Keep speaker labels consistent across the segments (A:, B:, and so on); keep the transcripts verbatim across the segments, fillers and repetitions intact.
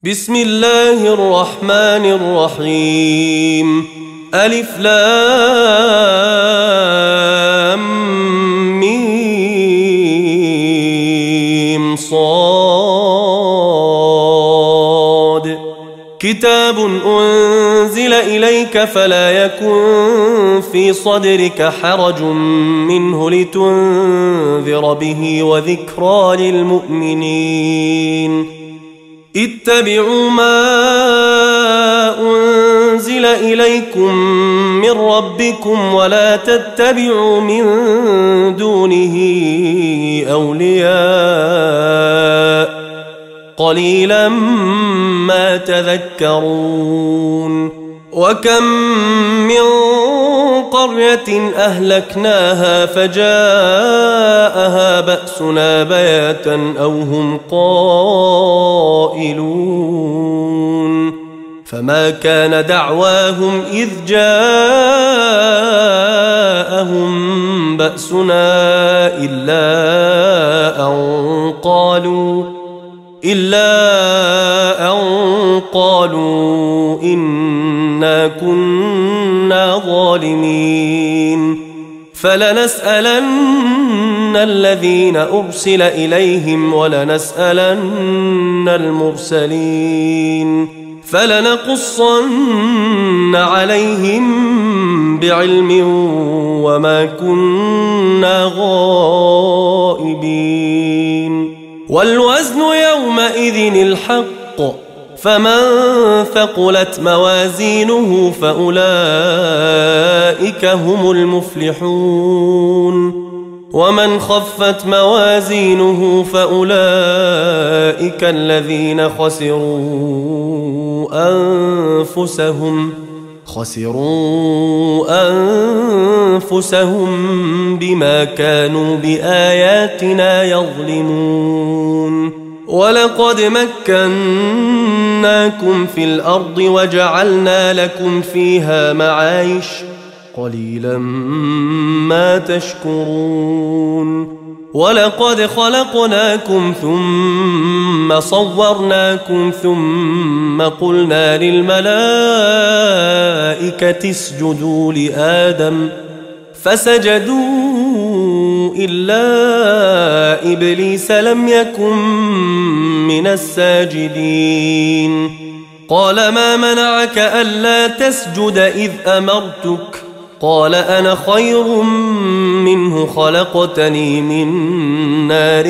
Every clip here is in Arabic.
A: بسم الله الرحمن الرحيم. ألف لام ميم صاد. كتاب أنزل إليك فلا يكن في صدرك حرج منه لتنذر به وذكرى للمؤمنين. اتبعوا ما أنزل إليكم من ربكم ولا تتبعوا من دونه أولياء قليلا ما تذكرون. وكم من قرية أهلكناها فجاءها بأسنا بياتا أو هم قائلون. فما كان دعواهم إذ جاءهم بأسنا إلا أن قالوا إلا أن قالوا إنا كنا ظالمين. فلنسألن الذين أرسل إليهم ولنسألن المرسلين فلنقصن عليهم بعلم وما كنا غائبين. والوزن يومئذ الحق فمن ثقلت موازينه فأولئك هم المفلحون ومن خفت موازينه فأولئك الذين خسروا أنفسهم خسروا أنفسهم بما كانوا بآياتنا يظلمون. ولقد مكناكم في الأرض وجعلنا لكم فيها معايش قليلا ما تشكرون. ولقد خلقناكم ثم صورناكم ثم قلنا للملائكة اسجدوا لآدم فسجدوا إلا إبليس لم يكن من الساجدين. قال ما منعك ألا تسجد إذ أمرتك؟ قال أنا خير منه خلقتني من نار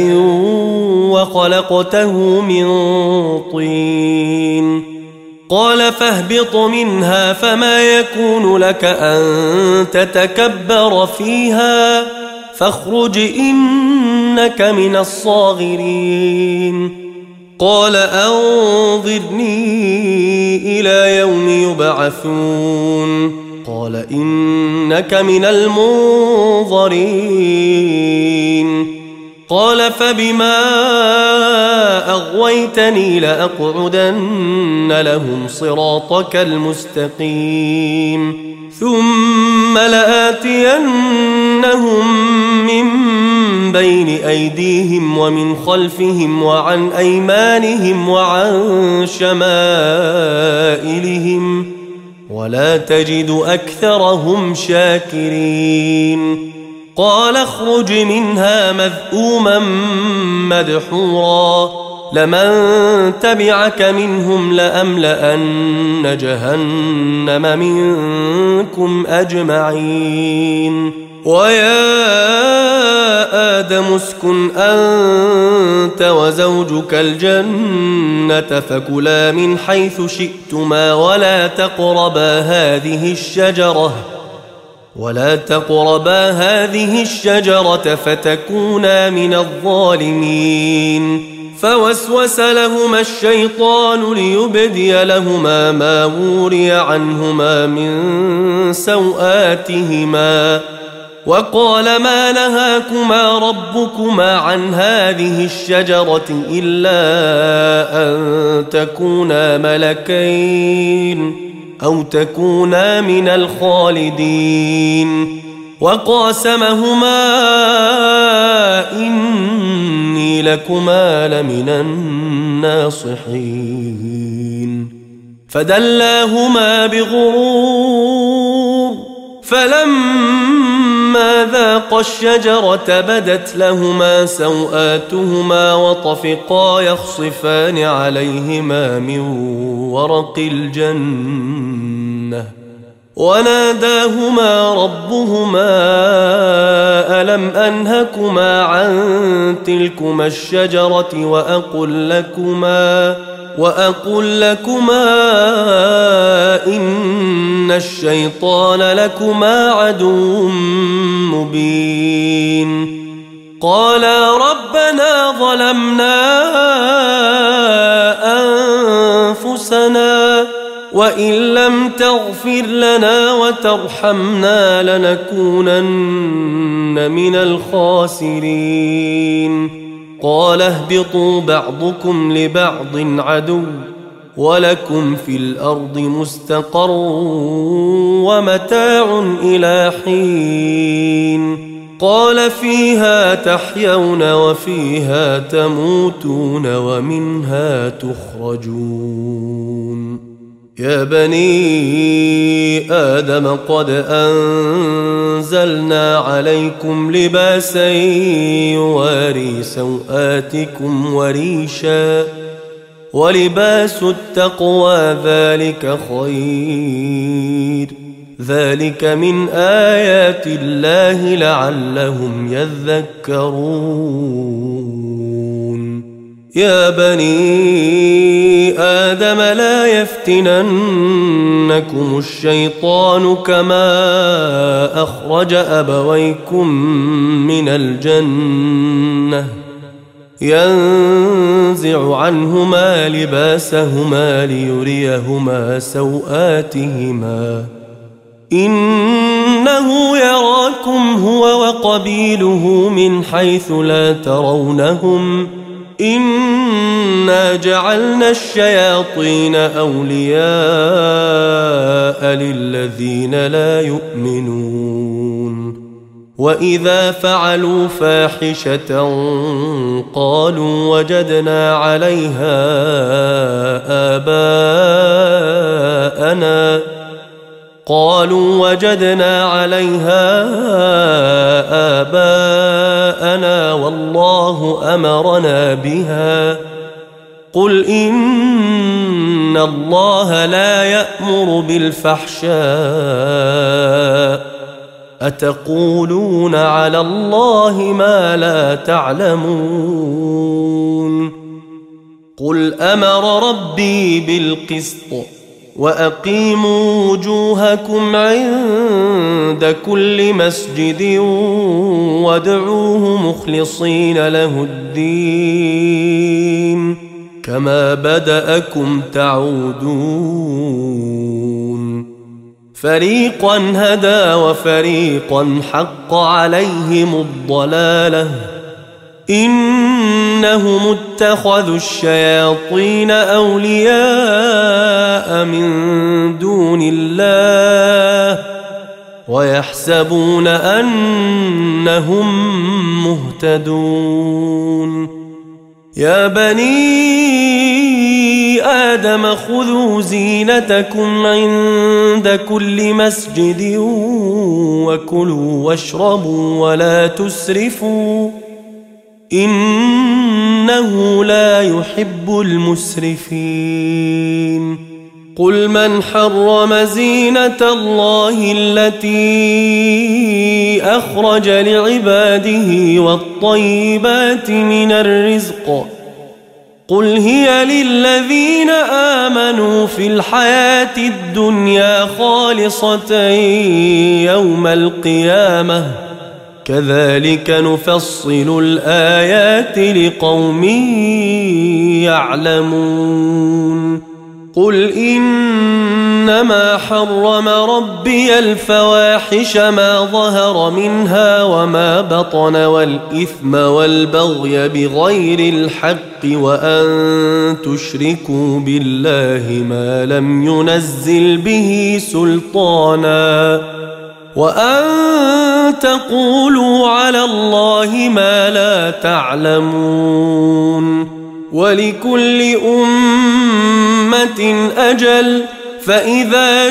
A: وخلقته من طين. قال فاهبط منها فما يكون لك أن تتكبر فيها فاخرج إنك من الصاغرين. قال أنظرني إلى يوم يبعثون. قال إنك من المنظرين. قال فبما أغويتني لأقعدن لهم صراطك المستقيم ثم لآتينهم من بين أيديهم ومن خلفهم وعن أيمانهم وعن شمائلهم ولا تجد أكثرهم شاكرين. قال اخرج منها مذءوما مدحورا لمن تبعك منهم لأملأن جهنم منكم أجمعين. ويا آدم اسكن أنت وزوجك الجنة فكلا من حيث شئتما ولا تقربا هذه الشجرة ولا تقربا هذه الشجرة فتكونا من الظالمين. فوسوس لهما الشيطان ليبدي لهما ما وري عنهما من سوآتهما وقال ما نهاكما ربكما عن هذه الشجرة إلا أن تكونا ملكين أو تكونا من الخالدين. وقاسمهما إني إني لكما لمن الناصحين فدلاهما بغرور فلما ذاقا الشجرة بدت لهما سوآتهما وطفقا يخصفان عليهما من ورق الجنة وناداهما ربهما ألم أنهكما عن تلكما الشجرة وأقل لكما وأقل لكما إن الشيطان لكما عدو مبين قالا ربنا ظلمنا أنفسنا وإن لم تغفر لنا وترحمنا لنكونن من الخاسرين قال اهبطوا بعضكم لبعض عدو ولكم في الأرض مستقر ومتاع إلى حين قال فيها تحيون وفيها تموتون ومنها تخرجون يا بني آدم قد أنزلنا عليكم لباسا يواري سوآتكم وريشا ولباس التقوى ذلك خير ذلك من آيات الله لعلهم يذكرون يا بني آدم لا يفتننكم الشيطان كما أخرج أبويكم من الجنة ينزع عنهما لباسهما ليريهما سوآتهما إنه يراكم هو وقبيله من حيث لا ترونهم إنا جعلنا الشياطين أولياء للذين لا يؤمنون وإذا فعلوا فاحشة قالوا وجدنا عليها آباءنا قالوا وجدنا عليها آباءنا والله أمرنا بها قل إن الله لا يأمر بالفحشاء أتقولون على الله ما لا تعلمون قل أمر ربي بالقسط وأقيموا وجوهكم عند كل مسجد وادعوه مخلصين له الدين كما بدأكم تعودون فريقا هدى وفريقا حق عليهم الضلالة إنهم اتخذوا الشياطين أولياء من دون الله ويحسبون أنهم مهتدون يا بني آدم خذوا زينتكم عند كل مسجد وكلوا واشربوا ولا تسرفوا إنه لا يحب المسرفين قل من حرم زينة الله التي أخرج لعباده والطيبات من الرزق قل هي للذين آمنوا في الحياة الدنيا خالصة يوم القيامة كذلك نفصل الآيات لقوم يعلمون قل إنما حرم ربي الفواحش ما ظهر منها وما بطن والإثم والبغي بغير الحق وأن تشركوا بالله ما لم ينزل به سلطانا وأن تقولوا على الله ما لا تعلمون ولكل أمة أجل فإذا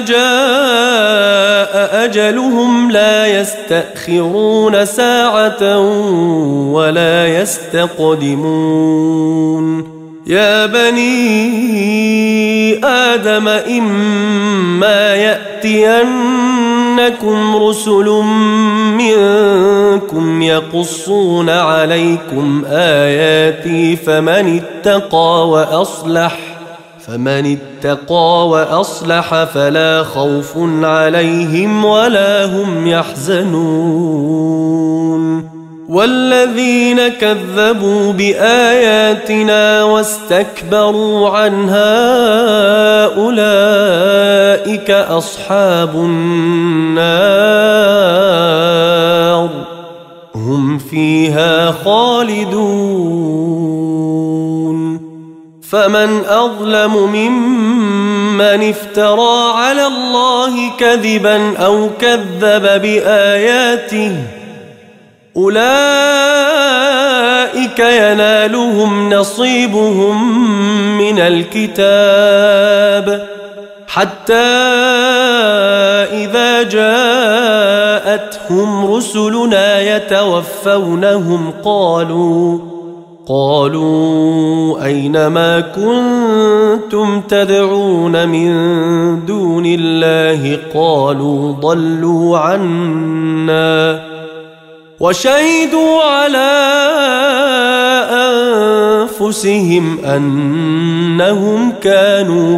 A: جاء أجلهم لا يستأخرون ساعة ولا يستقدمون يا بني آدم إما يأتينكم رسل منكم يقصون عليكم آياتي فمن اتقى وأصلح فمن اتقى وأصلح فلا خوف عليهم ولا هم يحزنون والذين كذبوا بآياتنا واستكبروا عنها أولئك أصحاب النار هم فيها خالدون فمن أظلم ممن افترى على الله كذبا أو كذب بآياته أولئك ينالهم نصيبهم من الكتاب حتى إذا جاءتهم رسلنا يتوفونهم قالوا قالوا أين ما كنتم تدعون من دون الله قالوا ضلوا عنا وشهدوا على أنفسهم أنهم كانوا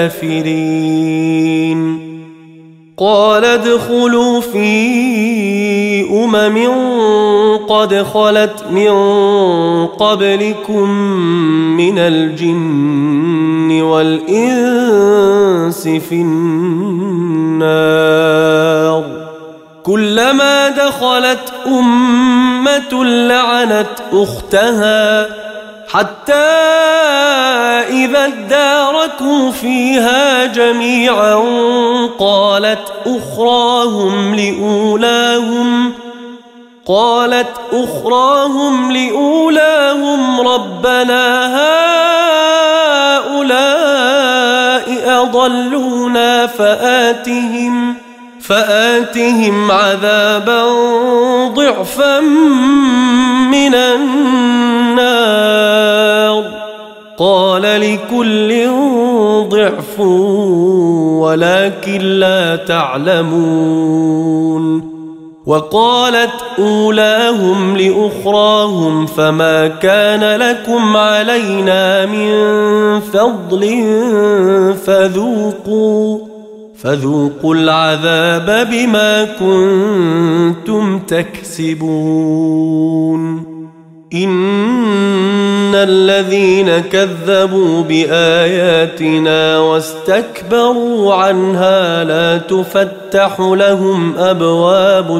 A: كافرين قال ادخلوا في أمم قد خلت من قبلكم من الجن والإنس في النار كلما دخلت أمة لعنت أختها حتى إذا اداركوا فيها جميعا قالت أخراهم لأولاهم قالت أخراهم لأولاهم ربنا هؤلاء أضلونا فآتهم فآتهم عذابا ضعفا من النار قال لكل ضعف ولكن لا تعلمون وقالت أولاهم لأخراهم فما كان لكم علينا من فضل فذوقوا فذوقوا العذاب بما كنتم تكسبون إن الذين كذبوا بآياتنا واستكبروا عنها لا تفتح لهم أبواب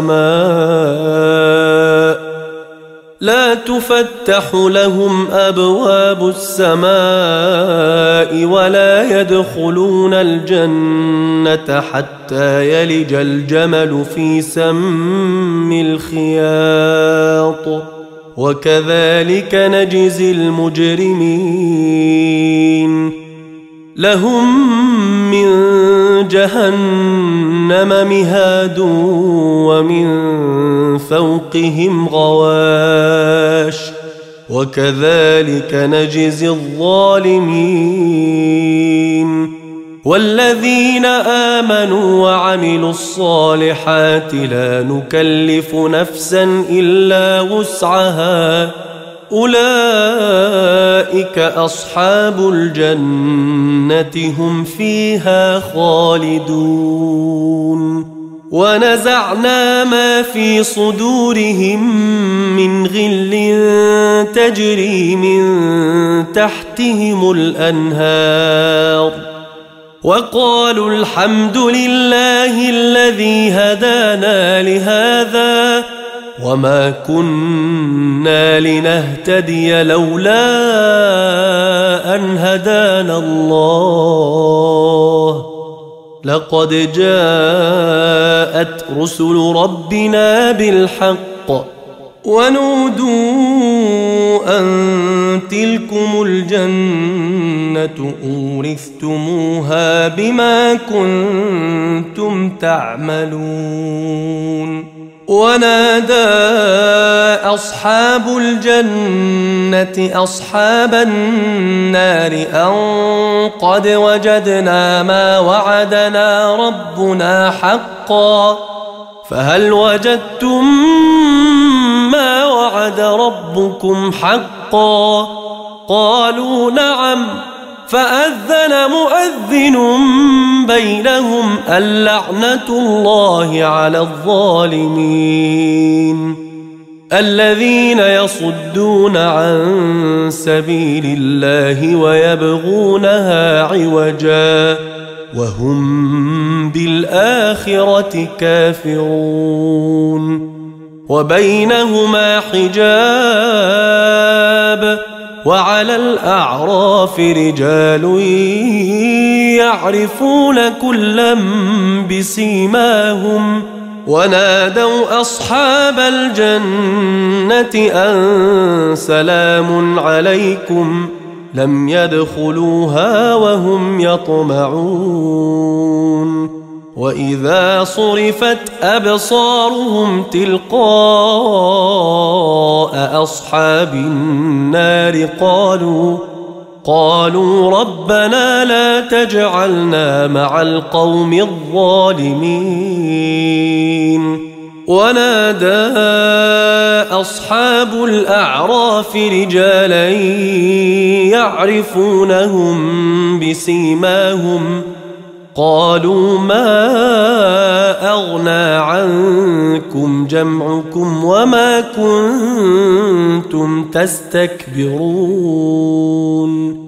A: السماء لا تفتح لهم أبواب السماء ولا يدخلون الجنة حتى يلج الجمل في سم الخياط وكذلك نجزي المجرمين لهم من جهنم مهاد ومن فوقهم غواش وكذلك نجزي الظالمين والذين آمنوا وعملوا الصالحات لا نكلف نفسا إلا وسعها أولئك أصحاب الجنة هم فيها خالدون ونزعنا ما في صدورهم من غل تجري من تحتهم الأنهار وقالوا الحمد لله الذي هدانا لهذا وما كنا لنهتدي لولا أن هدانا الله لقد جاءت رسل ربنا بالحق ونودوا أن تلكم الجنة أورثتموها بما كنتم تعملون ونادى أصحاب الجنة أصحاب النار أن قد وجدنا ما وعدنا ربنا حقا فهل وجدتم ما وعد ربكم حقا قالوا نعم فأذن مؤذن بينهم اللعنة الله على الظالمين الذين يصدون عن سبيل الله ويبغونها عوجا وهم بالآخرة كافرون وبينهما حجاب وعلى الأعراف رجال يعرفون كلا بسيماهم ونادوا أصحاب الجنة أن سلام عليكم لم يدخلوها وهم يطمعون وإذا صرفت أبصارهم تلقاء أصحاب النار قالوا قالوا ربنا لا تجعلنا مع القوم الظالمين ونادى أصحاب الأعراف رجالا يعرفونهم بسيماهم قالوا ما أغنى عنكم جمعكم وما كنتم تستكبرون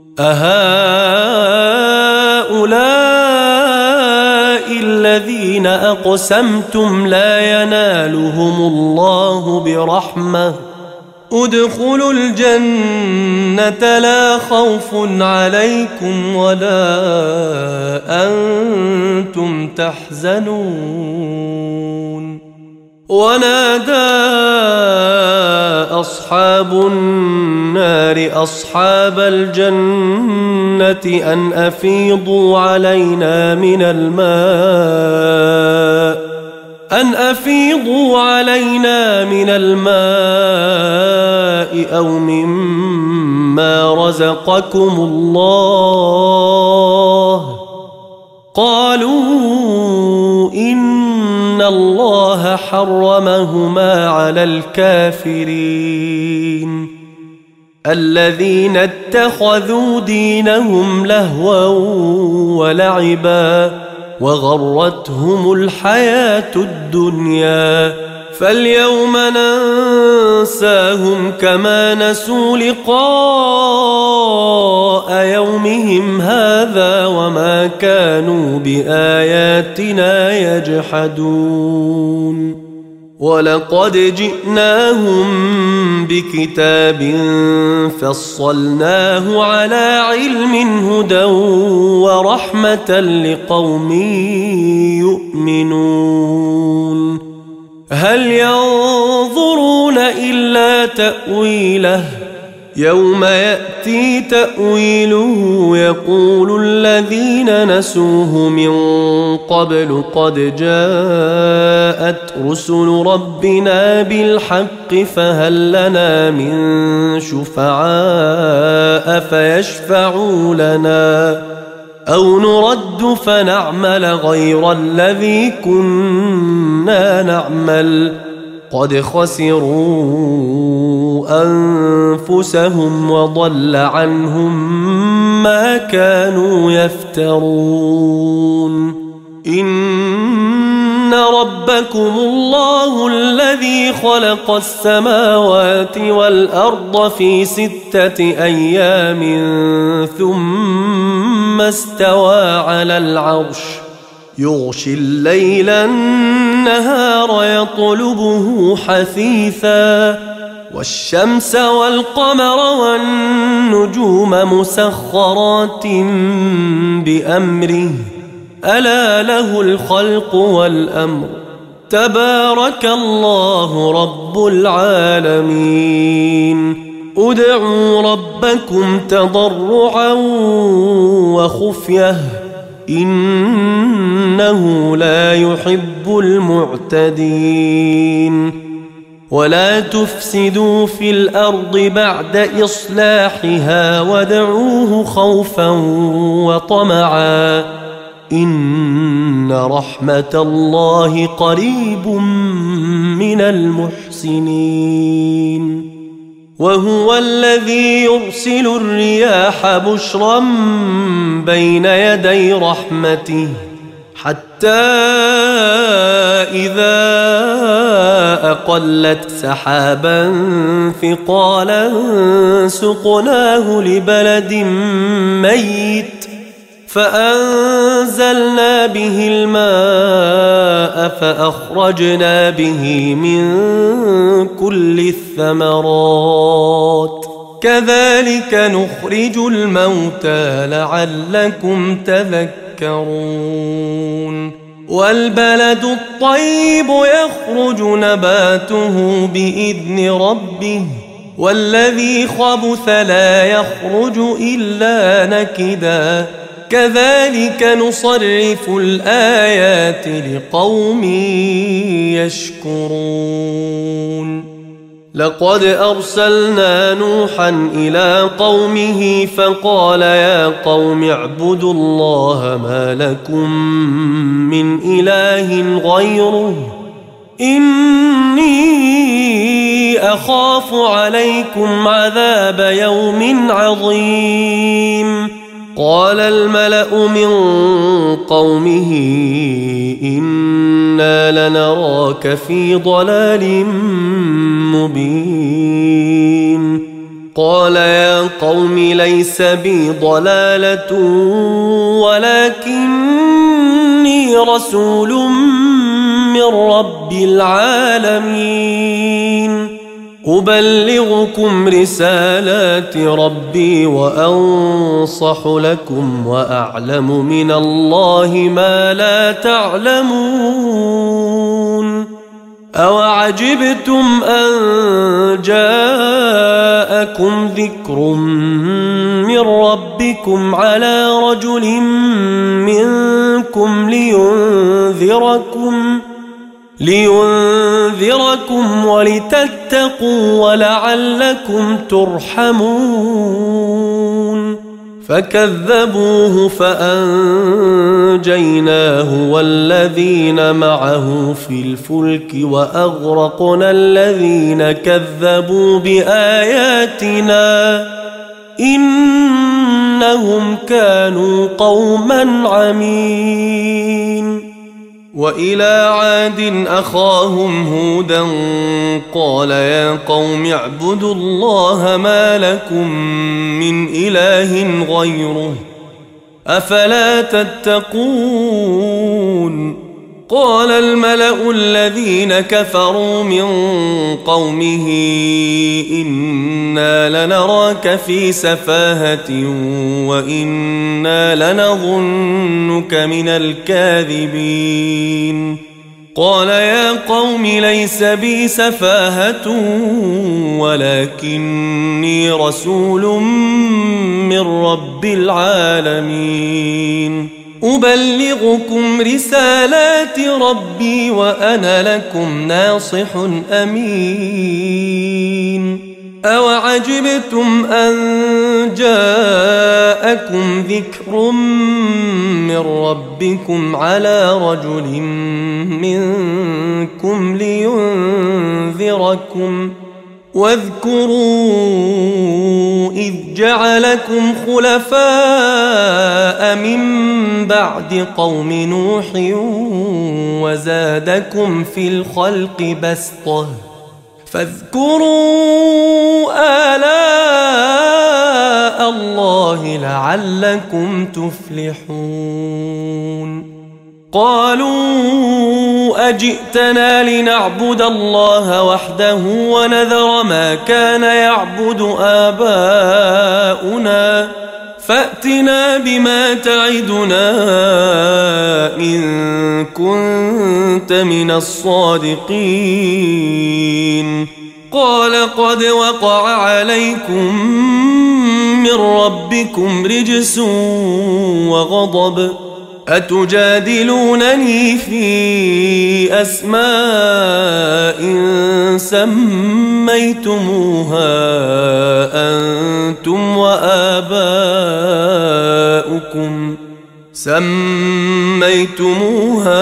A: أهؤلاء الذين أقسمتم لا ينالهم الله برحمة ادخلوا الجنة لا خوف عليكم ولا أنتم تحزنون ونادى أصحاب النار أصحاب الجنة أن أفيضوا علينا من الماء أن أفيضوا علينا من الماء أو مما رزقكم الله قالوا إن الله حرمهما على الكافرين الذين اتخذوا دينهم لهوا ولعبا وغرتهم الحياة الدنيا فاليوم ننساهم كما نسوا لقاء يومهم هذا وما كانوا بآياتنا يجحدون ولقد جئناهم بكتاب فصلناه على علم هدى ورحمة لقوم يؤمنون هل ينظرون إلا تأويله يوم يأتي تأويله يقول الذين نسوه من قبل قد جاءت رسل ربنا بالحق فهل لنا من شفعاء فيشفعوا لنا أو نرد فنعمل غير الذي كنا نعمل قد خسروا أنفسهم وضل عنهم ما كانوا يفترون إن ربكم الله الذي خلق السماوات والأرض في ستة أيام ثم استوى على العرش يغشي الليل النهار يطلبه حثيثا والشمس والقمر والنجوم مسخرات بأمره ألا له الخلق والأمر تبارك الله رب العالمين ادعوا ربكم تضرعا وخفية إنه لا يحب المعتدين ولا تفسدوا في الأرض بعد إصلاحها وادعوه خوفا وطمعا إن رحمة الله قريب من المحسنين وهو الذي يرسل الرياح بشرا بين يدي رحمته حتى إذا أقلت سحابا ثقالا سقناه لبلد ميت فأنزلنا به الماء فأخرجنا به من كل الثمرات كذلك نخرج الموتى لعلكم تذكرون والبلد الطيب يخرج نباته بإذن ربه والذي خبث لا يخرج إلا نكدا كذلك نصرف الآيات لقوم يشكرون لقد أرسلنا نوحا إلى قومه فقال يا قوم اعبدوا الله ما لكم من إله غيره إني أخاف عليكم عذاب يوم عظيم قال الملأ من قومه إنا لنراك في ضلال مبين قال يا قوم ليس بي ضلالة ولكني رسول من رب العالمين أبلغكم رسالات ربي وأنصح لكم وأعلم من الله ما لا تعلمون أوعجبتم أن جاءكم ذكر من ربكم على رجل منكم لينذركم لينذركم ولتتقوا ولعلكم ترحمون فكذبوه فأنجيناه والذين معه في الفلك وأغرقنا الذين كذبوا بآياتنا إنهم كانوا قوما عمين وإلى عاد أخاهم هودا قال يا قوم اعبدوا الله ما لكم من إله غيره أفلا تتقون قال الملأ الذين كفروا من قومه إنا لنراك في سفاهة وإنا لنظنك من الكاذبين قال يا قوم ليس بي سفاهة ولكني رسول من رب العالمين أبلغكم رسالات ربي وأنا لكم ناصح أمين أوعجبتم أن جاءكم ذكر من ربكم على رجل منكم لينذركم واذكروا إذ جعلكم خلفاء من بعد قوم نوح وزادكم في الخلق بسطة فاذكروا آلاء الله لعلكم تفلحون قالوا أجئتنا لنعبد الله وحده ونذر ما كان يعبد آباؤنا فأتنا بما تعدنا إن كنت من الصادقين قال قد وقع عليكم من ربكم رجس وغضب أتجادلونني في أسماء سميتموها أنتم وآباؤكم سميتموها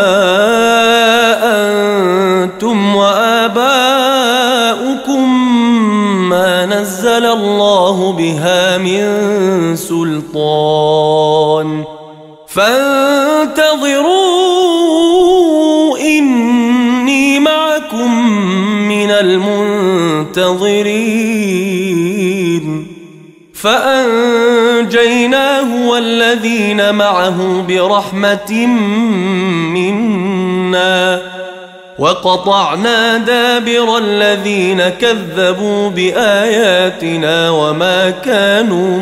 A: أنتم وآباؤكم ما نزل الله بها من سلطان فانتظروا إني معكم من المنتظرين فأنجيناه والذين معه برحمة منا وقطعنا دابر الذين كذبوا بآياتنا وما كانوا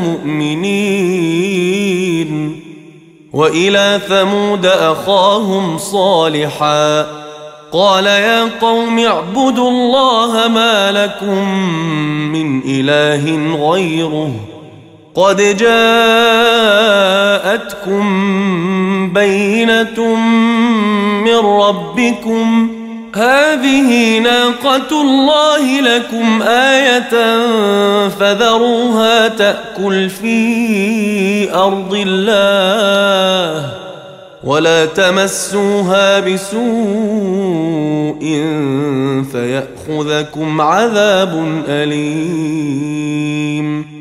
A: مؤمنين وإلى ثمود أخاهم صالحا قال يا قوم اعبدوا الله ما لكم من إله غيره قد جاءتكم بينة من ربكم هذه ناقة الله لكم آية فذروها تأكل في أرض الله ولا تمسوها بسوء فيأخذكم عذاب أليم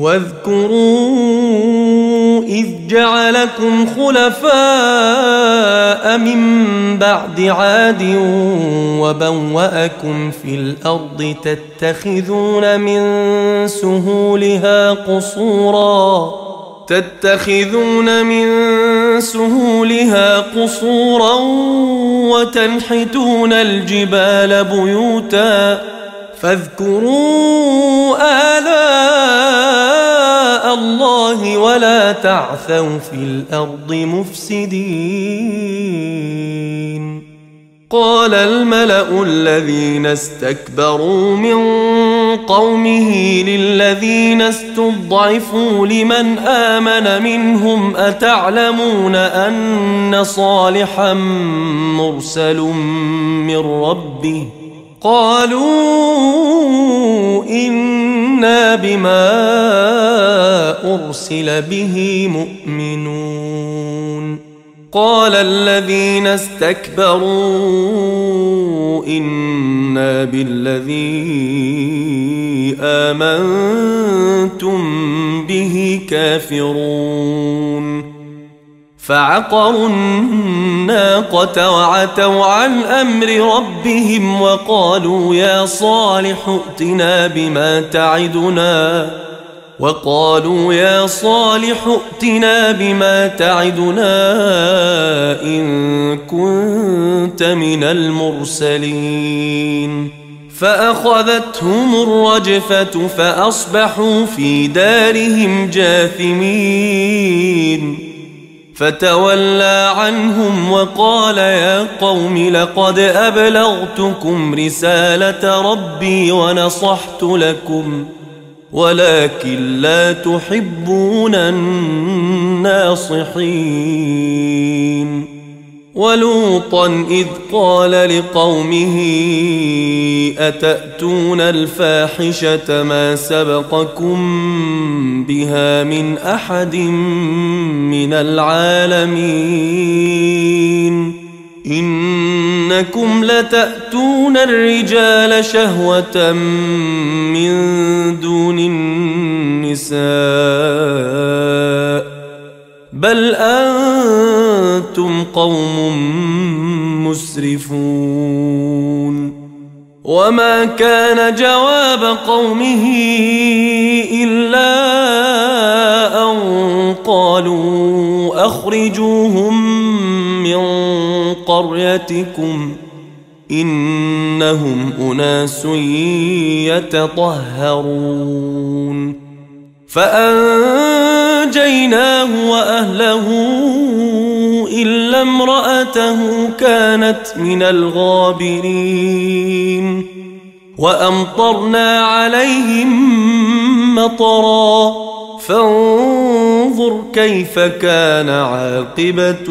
A: واذكروا إذ جعلكم خلفاء من بعد عاد وبوأكم في الأرض تتخذون من سهولها قصورا تتخذون من سهولها قصورا وتنحتون الجبال بيوتا فاذكروا آلاء الله ولا تعثوا في الأرض مفسدين قال الملأ الذين استكبروا من قومه للذين استضعفوا لمن آمن منهم أتعلمون أن صالحا مرسل من ربه قالوا إنا بما أرسل به مؤمنون قال الذين استكبروا إنا بالذي آمنتم به كافرون فعقروا الناقة وعتوا عن أمر ربهم وقالوا يا صالح ائتنا بما تعدنا وقالوا يا صالح ائتنا بما تعدنا إن كنت من المرسلين فأخذتهم الرجفة فأصبحوا في دارهم جاثمين فتولى عنهم وقال يا قوم لقد أبلغتكم رسالة ربي ونصحت لكم ولكن لا تحبون الناصحين ولوطا إذ قال لقومه أتأتون الفاحشة ما سبقكم بها من أحد من العالمين إنكم لتأتون الرجال شهوة من دون النساء بل أنتم قوم مسرفون وما كان جواب قومه إلا أن قالوا أخرجوهم من قريتكم إنهم أناس يتطهرون فأنجيناه وأهله إلا امرأته كانت من الغابرين وأمطرنا عليهم مطرا فانظر كيف كان عاقبة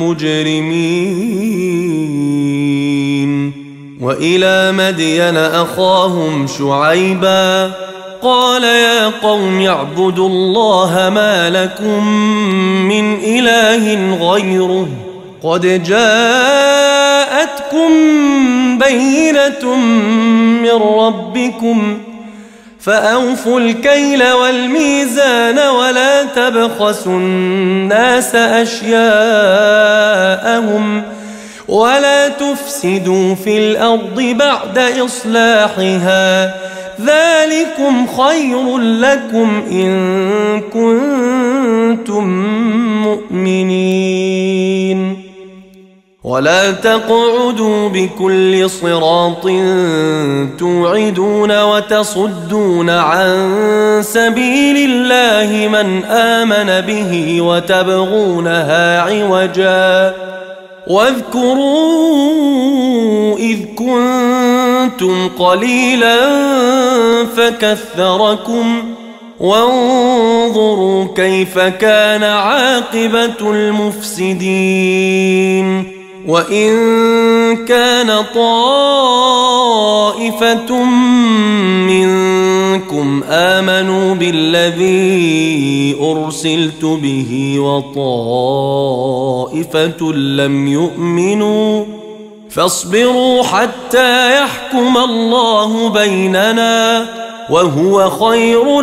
A: المجرمين وإلى مدين أخاهم شعيبا قال يا قوم اعبدوا الله ما لكم من إله غيره قد جاءتكم بينة من ربكم فأوفوا الكيل والميزان ولا تبخسوا الناس أشياءهم ولا تفسدوا في الأرض بعد إصلاحها ذلكم خير لكم إن كنتم مؤمنين ولا تقعدوا بكل صراط توعدون وتصدون عن سبيل الله من آمن به وتبغونها عوجا واذكروا إذ كنتم قليلا فكثركم وانظروا كيف كان عاقبة المفسدين وإن كان طائفة منكم آمنوا بالذي أرسلت به وطائفة لم يؤمنوا فاصبروا حتى يحكم الله بيننا وهو خير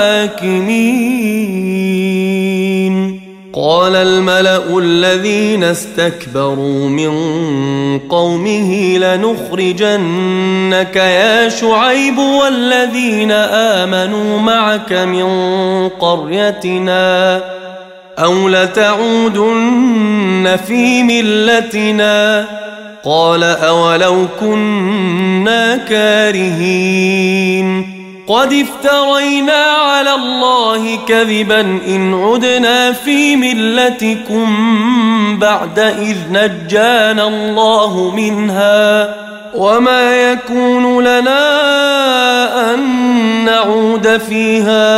A: الحاكمين قال الملأ الذين استكبروا من قومه لنخرجنك يا شعيب والذين آمنوا معك من قريتنا أو لتعودن في ملتنا قال أولو كنا كارهين قد افترينا على الله كذبا إن عدنا في ملتكم بعد إذ نجانا الله منها وما يكون لنا أن نعود فيها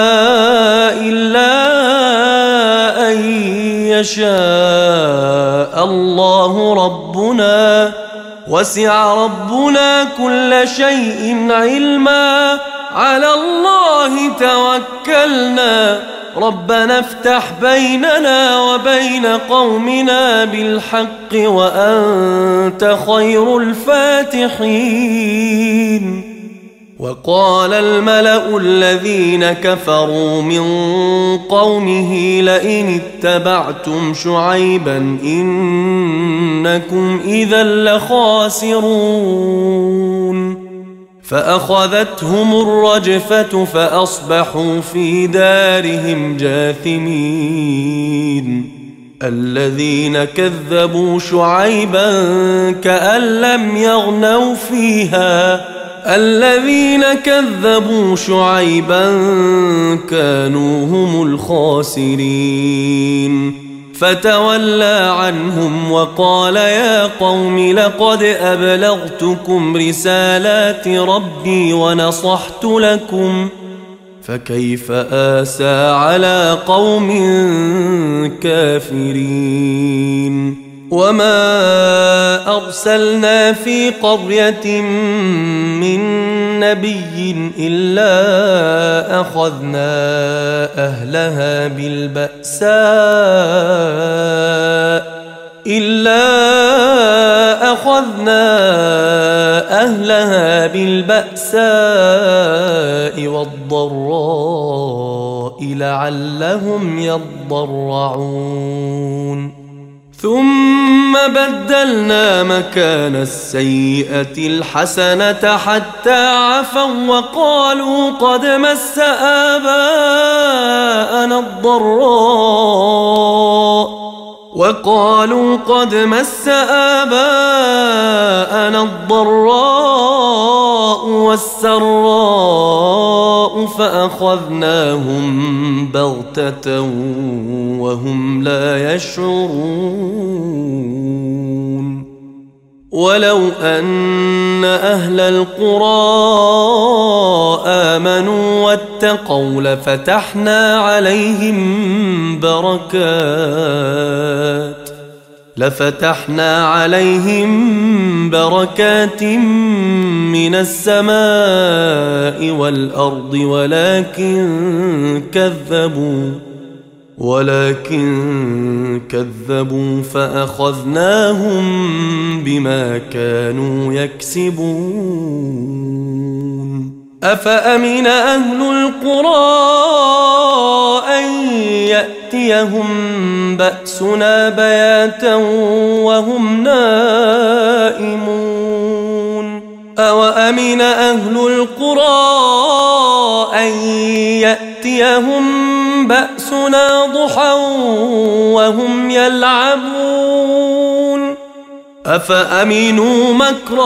A: إلا أن يشاء الله ربنا وسع ربنا كل شيء علما على الله توكلنا ربنا افتح بيننا وبين قومنا بالحق وأنت خير الفاتحين وقال الملأ الذين كفروا من قومه لئن اتبعتم شعيبا إنكم إذا لخاسرون فأخذتهم الرجفة فأصبحوا في دارهم جاثمين الذين كذبوا شعيبا كأن لم يغنوا فيها الذين كذبوا شعيبا كانوا هم الخاسرين فتولى عنهم وقال يا قوم لقد أبلغتكم رسالات ربي ونصحت لكم فكيف آسى على قوم كافرين وما أرسلنا في قرية من نبي إلا أخذنا أهلها بالبأساء إلا أخذنا أهلها بالبأساء والضراء لعلهم يضرعون ثم بدلنا مكان السيئة الحسنة حتى عفوا وقالوا قد مس آباءنا الضراء وقالوا قد مس آباءنا الضراء والسراء طغوا فأخذناهم بغتة وهم لا يشعرون ولو أن أهل القرى آمنوا واتقوا لفتحنا عليهم بركات لفتحنا عليهم بركات من السماء والأرض ولكن كذبوا ولكن كذبوا فأخذناهم بما كانوا يكسبون أفأمن أهل القرى أن يأتيهم بأسنا بياتا وهم نائمون أوأمن أهل القرى أن يأتيهم بأسنا ضحى وهم يلعبون أفأمنوا مكر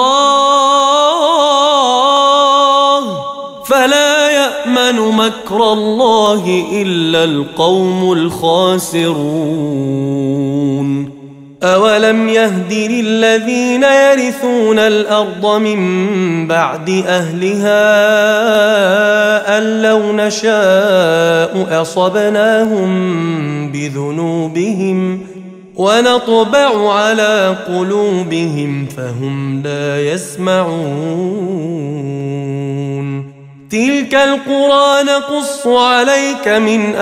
A: الله فلا يأمن مكر الله إلا القوم الخاسرون أولم يهد للذين يرثون الأرض من بعد أهلها أن لو نشاء أصبناهم بذنوبهم ونطبع على قلوبهم فهم لا يسمعون تلك القرى نقص عليك من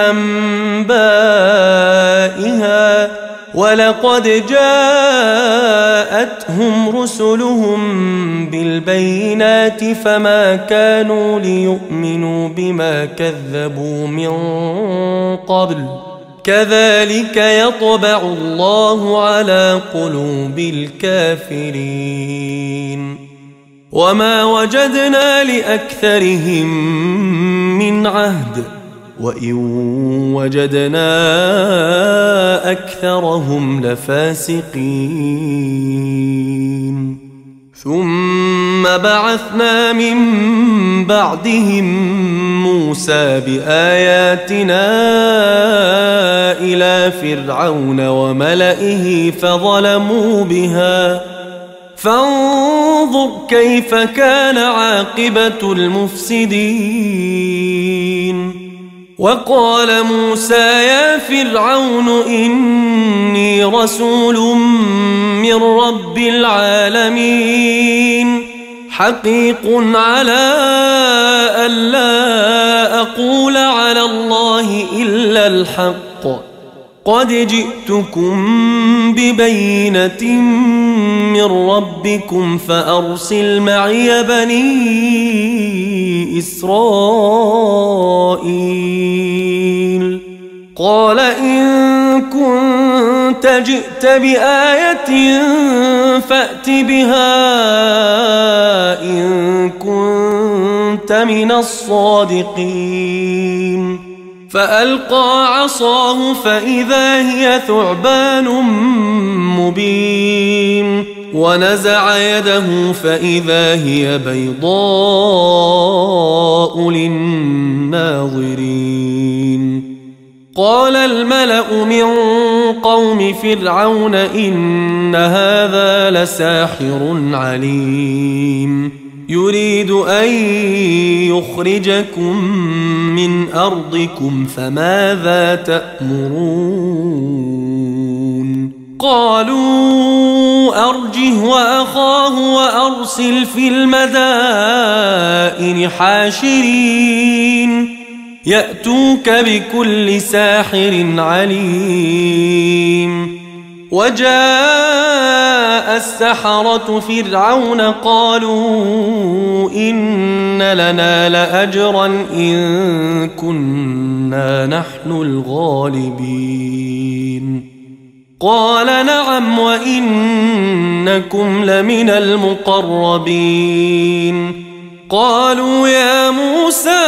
A: أنبائها ولقد جاءتهم رسلهم بالبينات فما كانوا ليؤمنوا بما كذبوا من قبل كذلك يطبع الله على قلوب الكافرين وما وجدنا لأكثرهم من عهد وإن وجدنا أكثرهم لفاسقين ثم بعثنا من بعدهم موسى بآياتنا إلى فرعون وملئه فظلموا بها فانظر كيف كان عاقبة المفسدين وقال موسى يا فرعون إني رسول من رب العالمين حقيق على ألا أقول على الله إلا الحق قد جئتكم ببينة من ربكم فأرسل معي بني إسرائيل قال إن كنت جئت بآية فأت بها إن كنت من الصادقين فألقى عصاه فإذا هي ثعبان مبين ونزع يده فإذا هي بيضاء للناظرين قال الملأ من قوم فرعون إن هذا لساحر عليم يريد أن يخرجكم من أرضكم فماذا تأمرون قالوا أرجه وأخاه وأرسل في المدائن حاشرين يأتوك بكل ساحر عليم وجاء السحرة فرعون قالوا إن لنا لأجرا إن كنا نحن الغالبين قال نعم وإنكم لمن المقربين قالوا يا موسى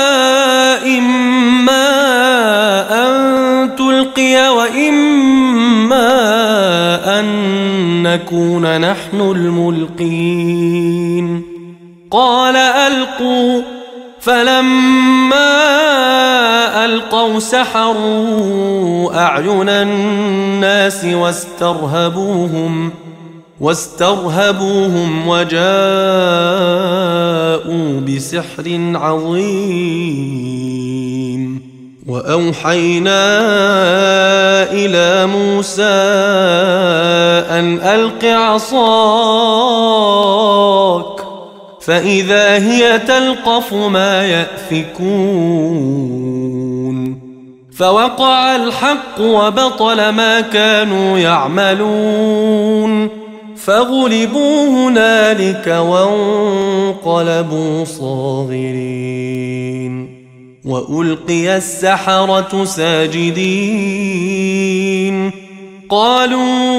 A: إما أن تلقي وإما أن نكون نحن الملقين قال ألقوا فلما ألقوا سحروا أعين الناس واسترهبوهم واسترهبوهم وجاءوا بسحر عظيم. وأوحينا إلى موسى أن ألق عصاك فإذا هي تلقف ما يأفكون فوقع الحق وبطل ما كانوا يعملون فغلبوا هنالك وانقلبوا صاغرين. وألقي السحرة ساجدين قالوا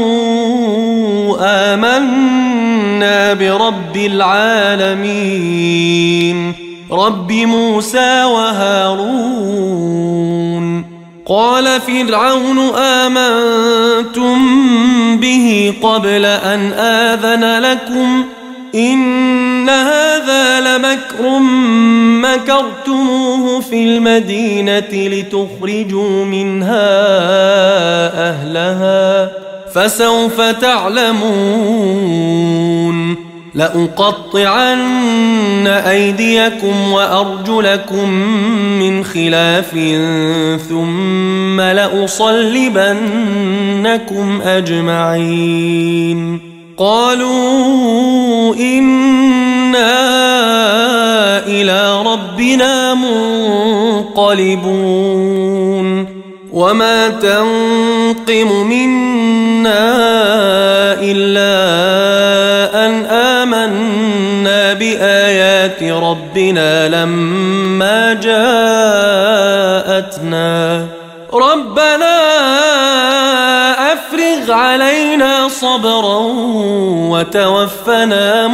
A: آمنا برب العالمين رب موسى وهارون. قال فرعون آمنتم به قبل أن آذن لكم إن هذا لمكر مكرتموه في المدينة لتخرجوا منها أهلها فسوف تعلمون. لأقطعن أيديكم وأرجلكم من خلاف ثم لأصلبنكم أجمعين. قالوا إنا إلى ربنا منقلبون. وما تنقم منا إلا أن آمنا بآيات ربنا لما جاءتنا ربنا أفرغ علينا صبرا وتوفنا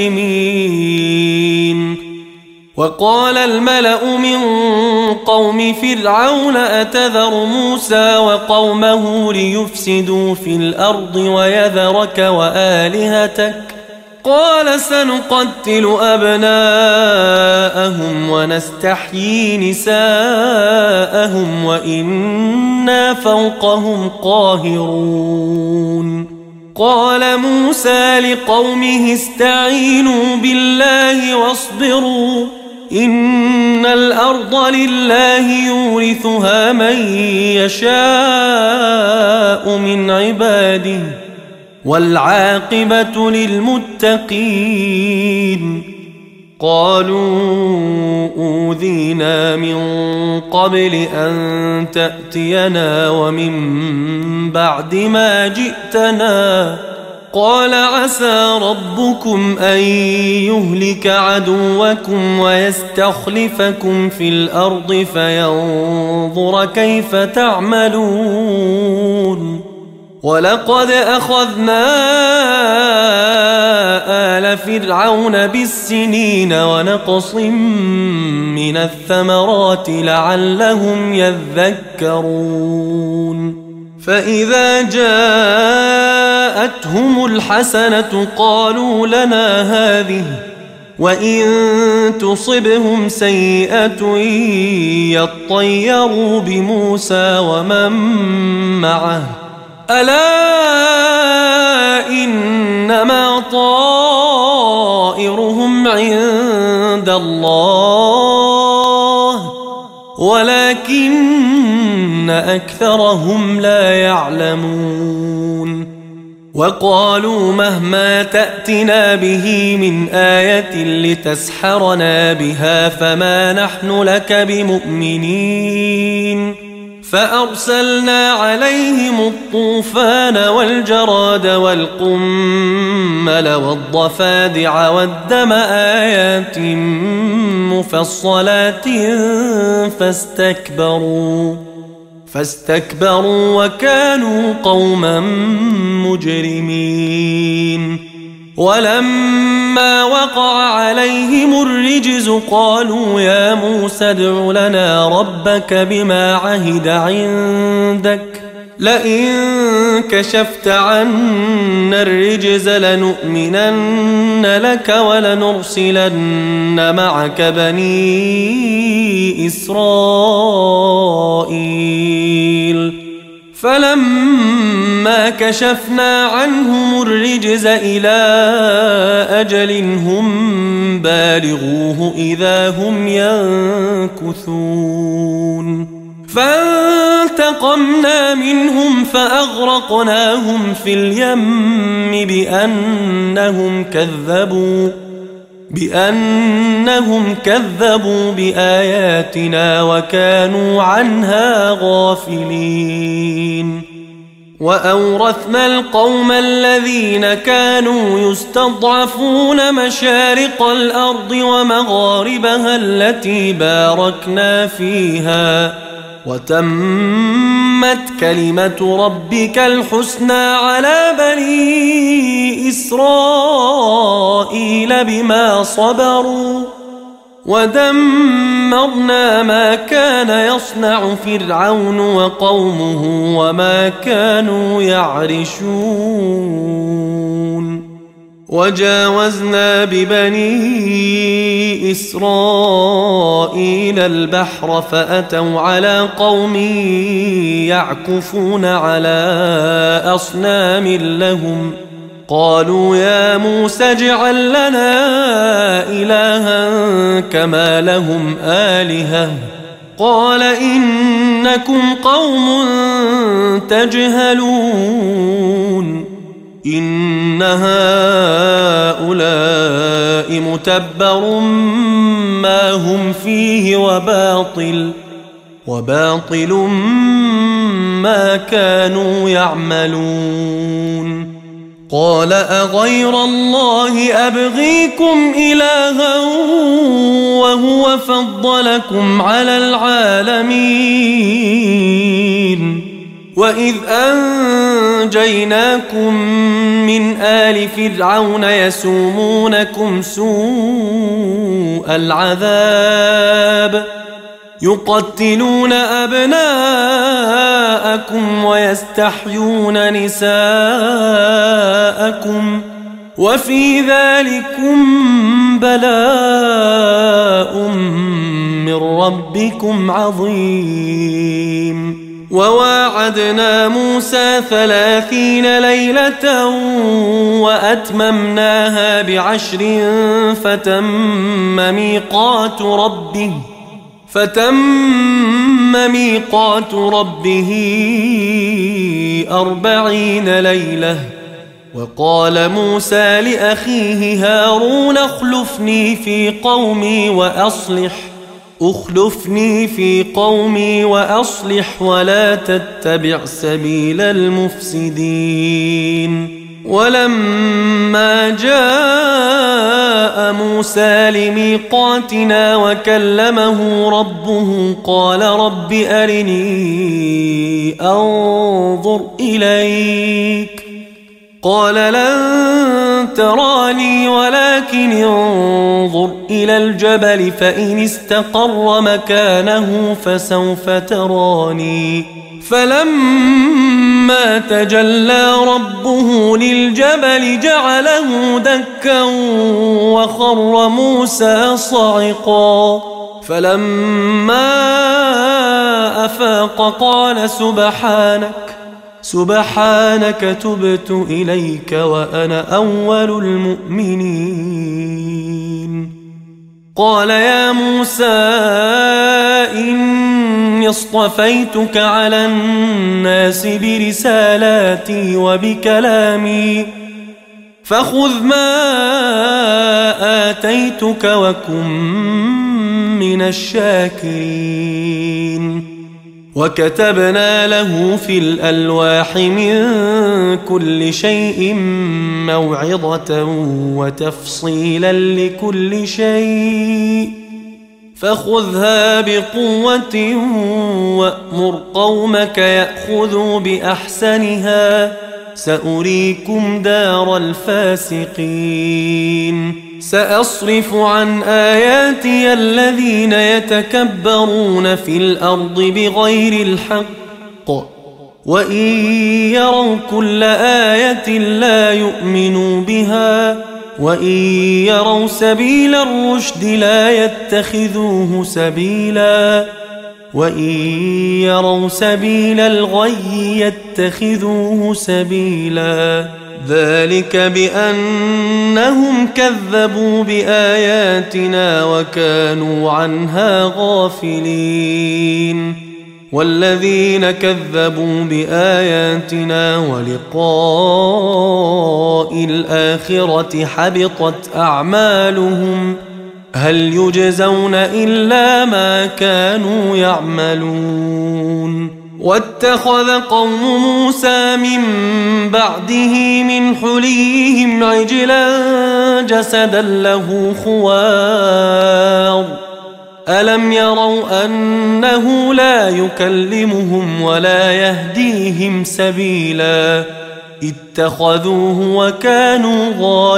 A: مسلمين. وقال الملأ من قوم فرعون أتذر موسى وقومه ليفسدوا في الأرض ويذرك وآلهتك قال سنقتل أبناءهم ونستحيي نساءهم وإنا فوقهم قاهرون. قال موسى لقومه استعينوا بالله واصبروا إن الأرض لله يورثها من يشاء من عباده والعاقبة للمتقين. قالوا أوذينا من قبل أن تأتينا ومن بعد ما جئتنا قال عسى ربكم أن يهلك عدوكم ويستخلفكم في الأرض فينظر كيف تعملون. ولقد أخذنا آل فرعون بالسنين ونقص من الثمرات لعلهم يذكرون. فإذا جاءتهم الحسنة قالوا لنا هذه وإن تصبهم سيئة يطيروا بموسى ومن معه ألا إنما طائرهم عند الله ولكن أكثرهم لا يعلمون. وقالوا مهما تأتنا به من آية لتسحرنا بها فما نحن لك بمؤمنين. فأرسلنا عليهم الطوفان والجراد والقمل والضفادع والدم آيات مفصلات فاستكبروا فاستكبروا وكانوا قوما مجرمين. ولما وقع عليهم الرجز قالوا يا موسى ادع لنا ربك بما عهد عندك لئن كشفت عنا الرجز لنؤمنن لك ولنرسلن معك بني إسرائيل فلما كشفنا عنهم الرجز إلى أجل هم بالغوه إذا هم ينكثون فانتقمنا منهم فأغرقناهم في اليم بأنهم كذبوا بأنهم كذبوا بآياتنا وكانوا عنها غافلين وأورثنا القوم الذين كانوا يستضعفون مشارق الأرض ومغاربها التي باركنا فيها وتمت كلمة ربك الحسنى على بني إسرائيل بما صبروا ودمرنا ما كان يصنع فرعون وقومه وما كانوا يعرشون وجاوزنا ببني إسرائيل البحر فأتوا على قوم يعكفون على أصنام لهم قالوا يا موسى اجعل لنا إلها كما لهم آلهة قال إنكم قوم تجهلون إن هؤلاء متبر ما هم فيه وباطل وباطل ما كانوا يعملون قال أغير الله أبغيكم إلها وهو فضلكم على العالمين وإذ أنجيناكم من آل فرعون يسومونكم سوء العذاب يقتلون أبناءكم ويستحيون نساءكم وفي ذلكم بلاء من ربكم عظيم وواعدنا موسى ثلاثين ليلة وأتممناها بعشر فتم ميقات ربه فتم ميقات ربه أربعين ليلة وقال موسى لأخيه هارون اخلفني في قومي وأصلح اخلفني في قومي وأصلح ولا تتبع سبيل المفسدين ولما جاء موسى لميقاتنا وكلمه ربه قال رب أرني أنظر إليك قال لن تراني ولكن انظر إلى الجبل فإن استقر مكانه فسوف تراني فلما تجلى ربه للجبل جعله دكا وخر موسى صعقا فلما أفاق قال سبحانك سبحانك تبت إليك وأنا أول المؤمنين قال يا موسى إني اصطفيتك على الناس برسالاتي وبكلامي فخذ ما آتيتك وكن من الشاكرين وكتبنا له في الألواح من كل شيء موعظة وتفصيلا لكل شيء فخذها بقوة وأمر قومك يأخذوا بأحسنها سأريكم دار الفاسقين سأصرف عن آياتي الذين يتكبرون في الأرض بغير الحق وإن يروا كل آية لا يؤمنوا بها وإن يروا سبيل الرشد لا يتخذوه سبيلا وإن يروا سبيل الغي يتخذوه سبيلا ذلك بأنهم كذبوا بآياتنا وكانوا عنها غافلين والذين كذبوا بآياتنا ولقاء الآخرة حبطت أعمالهم هل يجزون إلا ما كانوا يعملون واتخذ قوم موسى من بعده من حليهم عجلا جسدا له خوار ألم يروا أنه لا يكلمهم ولا يهديهم سبيلا اتخذوه وكانوا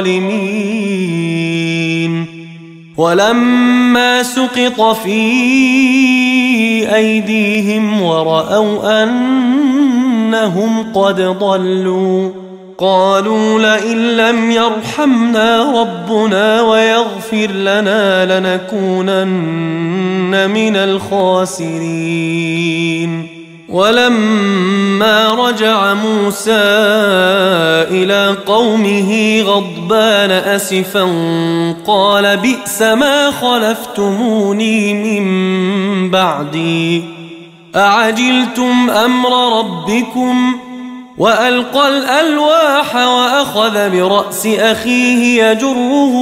A: ظالمين ولما سقط في أيديهم ورأوا أنهم قد ضلوا قالوا لئن لم يرحمنا ربنا ويغفر لنا لنكونن من الخاسرين ولما رجع موسى إلى قومه غضبان أسفا قال بئس ما خلفتموني من بعدي أعجلتم أمر ربكم وألقى الألواح وأخذ برأس أخيه يجره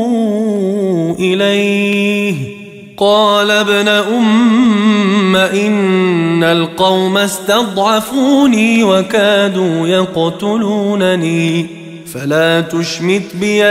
A: إليه قال ابن أم إن القوم استضعفوني وكادوا يقتلونني فلا تشمت بي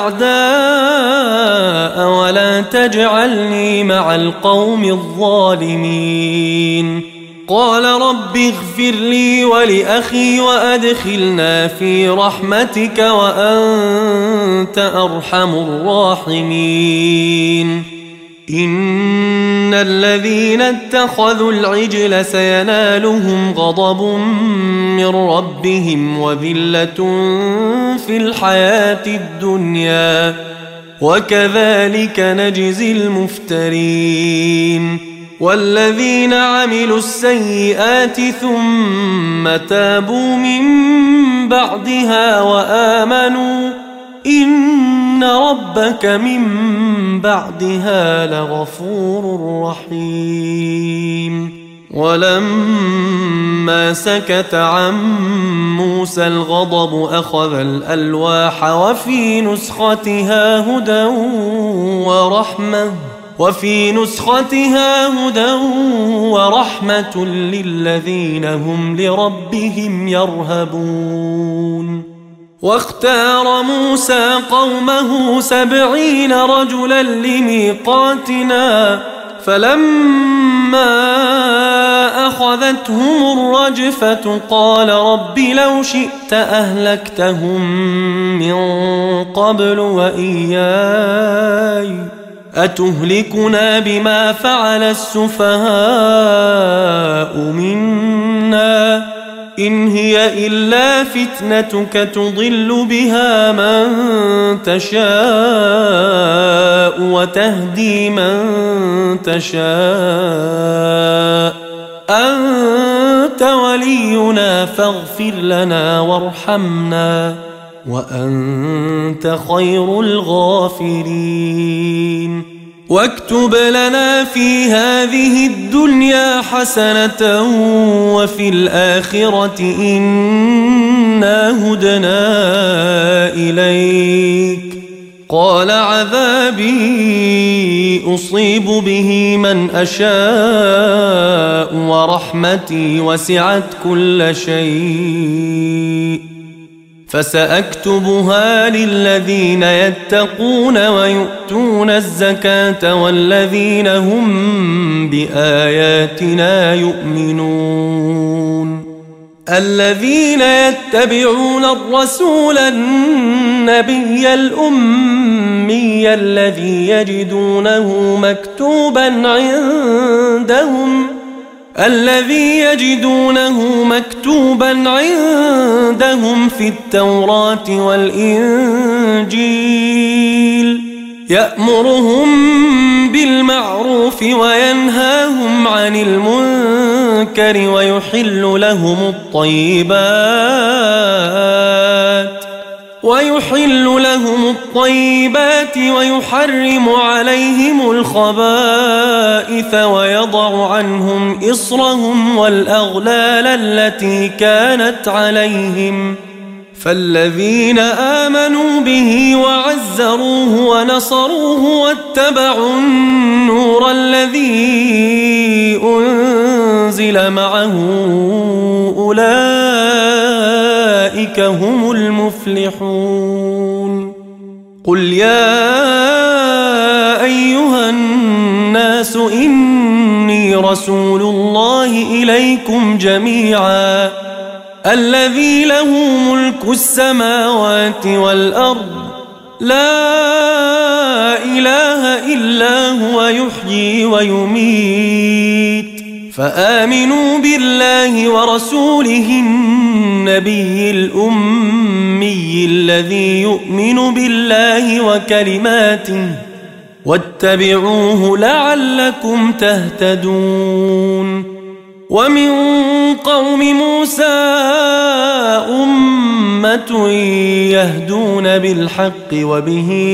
A: الأعداء ولا تجعلني مع القوم الظالمين قال رب اغفر لي ولأخي وأدخلنا في رحمتك وأنت أرحم الراحمين إن الذين اتخذوا العجل سينالهم غضب من ربهم وذلة في الحياة الدنيا وكذلك نجزي المفترين والذين عملوا السيئات ثم تابوا من بعدها وآمنوا إن ربك من بعدها لغفور رحيم ولما سكت عن موسى الغضب أخذ الألواح وفي نسختها هدى ورحمة وفي نسختها هدى ورحمة للذين هم لربهم يرهبون واختار موسى قومه سبعين رجلا لميقاتنا فلما أخذتهم الرجفة قال رب لو شئت أهلكتهم من قبل وإياي أتهلكنا بما فعل السفهاء منا إن هي إلا فتنتك تضل بها من تشاء وتهدي من تشاء أنت ولينا فاغفر لنا وارحمنا وأنت خير الغافرين واكتب لنا في هذه الدنيا حسنة وفي الآخرة إنا هدنا إليك قال عذابي أصيب به من أشاء ورحمتي وسعت كل شيء فسأكتبها للذين يتقون ويؤتون الزكاة والذين هم بآياتنا يؤمنون الذين يتبعون الرسول النبي الأمي الذي يجدونه مكتوبا عندهم الذي يجدونه مكتوبا عندهم في التوراة والإنجيل يأمرهم بالمعروف وينهاهم عن المنكر ويحل لهم الطيبات ويحل لهم الطيبات ويحرم عليهم الخبائث ويضع عنهم إصرهم والأغلال التي كانت عليهم فالذين آمنوا به وعزروه ونصروه واتبعوا النور الذي أنزل معه أولئك هم المفلحون. قل يا أيها الناس إني رسول الله إليكم جميعا الذي له ملك السماوات والأرض لا إله إلا هو يحيي ويميت فآمنوا بالله ورسوله النبي الأمي الذي يؤمن بالله وكلماته واتبعوه لعلكم تهتدون. ومن قوم موسى أمة يهدون بالحق وبه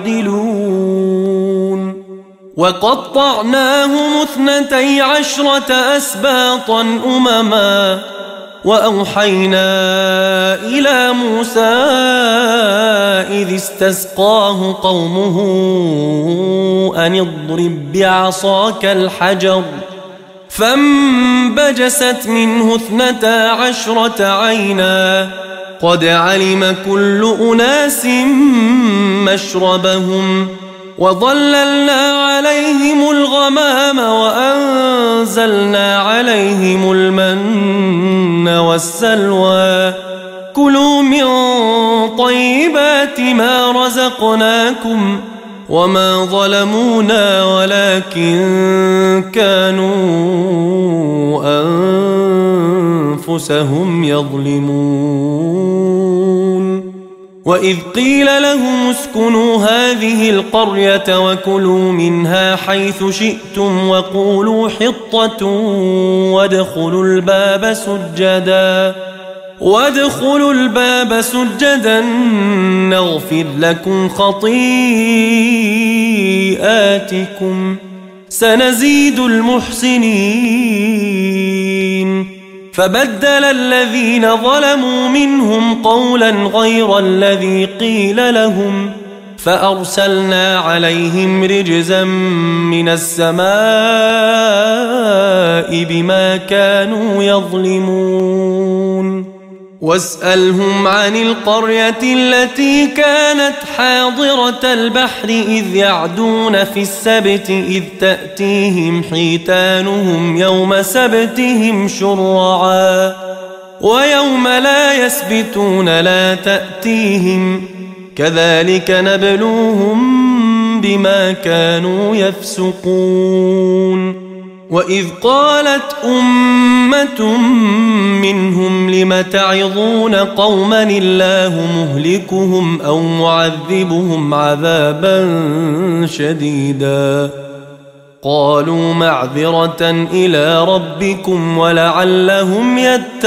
A: يعدلون وقطعناهم اثنتي عشرة أسباطا أمما وأوحينا إلى موسى إذ استسقاه قومه أن اضرب بعصاك الحجر فانبجست منه اثنتا عشرة عينا قد علم كل أناس مشربهم وظللنا عليهم الغمام وأنزلنا عليهم المن والسلوى كلوا من طيبات ما رزقناكم وما ظلمونا ولكن كانوا أنفسهم يظلمون. وإذ قيل لهم اسكنوا هذه القرية وكلوا منها حيث شئتم وقولوا حطة وادخلوا الباب سجدا وادخلوا الباب سجدا نغفر لكم خطيئاتكم سنزيد المحسنين. فبدل الذين ظلموا منهم قولا غير الذي قيل لهم فأرسلنا عليهم رجزا من السماء بما كانوا يظلمون. واسألهم عن القرية التي كانت حاضرة البحر إذ يعدون في السبت إذ تأتيهم حيتانهم يوم سبتهم شرعا ويوم لا يسبتون لا تأتيهم كذلك نبلوهم بما كانوا يفسقون. وإذ قالت أمة منهم لم تعظون قوما الله مهلكهم أو معذبهم عذابا شديدا قالوا معذرة إلى ربكم ولعلهم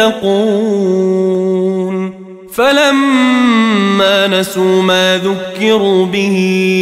A: يتقون. فلما نسوا ما ذكروا به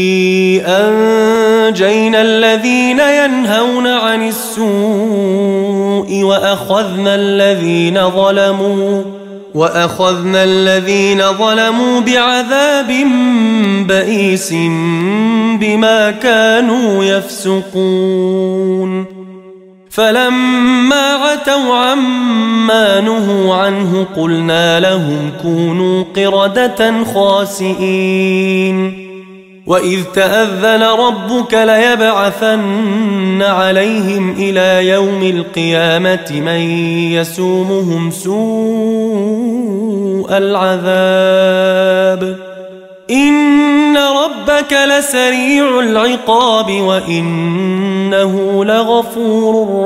A: أنجينا الذين ينهون عن السوء وأخذنا الذين ظلموا وأخذنا الذين ظلموا بعذاب بئيس بما كانوا يفسقون. فلما عتوا عما نهوا عنه قلنا لهم كونوا قردة خاسئين. وإذ تأذن ربك ليبعثن عليهم إلى يوم القيامة من يسومهم سوء العذاب إن ربك لسريع العقاب وإنه لغفور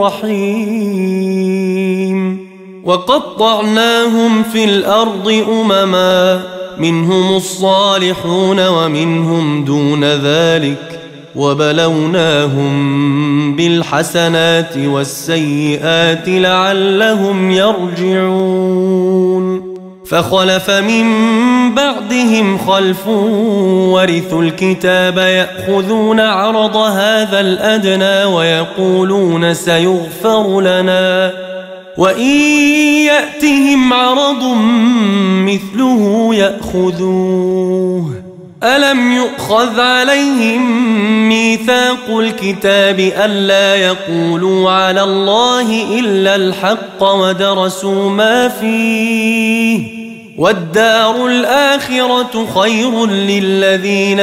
A: رحيم وقطعناهم في الأرض أمما منهم الصالحون ومنهم دون ذلك وبلوناهم بالحسنات والسيئات لعلهم يرجعون فخلف من بعدهم خلف ورثوا الكتاب يأخذون عرض هذا الأدنى ويقولون سيغفر لنا وإن يأتهم عرض مثله يأخذوه ألم يؤخذ عليهم ميثاق الكتاب ألا يقولوا على الله إلا الحق ودرسوا ما فيه والدار الآخرة خير للذين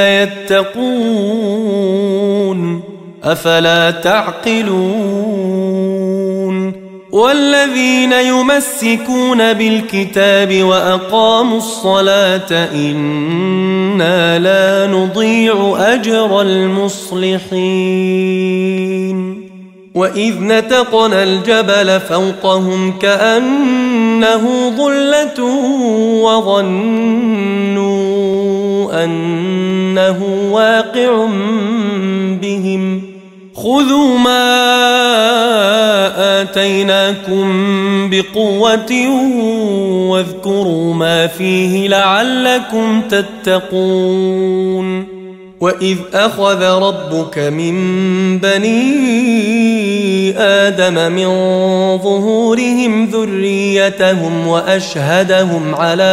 A: يتقون أفلا تعقلون والذين يمسكون بالكتاب وأقاموا الصلاة إنا لا نضيع أجر المصلحين وإذ نتقنا الجبل فوقهم كأنه ظلة وظنوا أنه واقع بهم خذوا ما آتيناكم بقوة واذكروا ما فيه لعلكم تتقون وإذ أخذ ربك من بني آدم من ظهورهم ذريتهم وأشهدهم على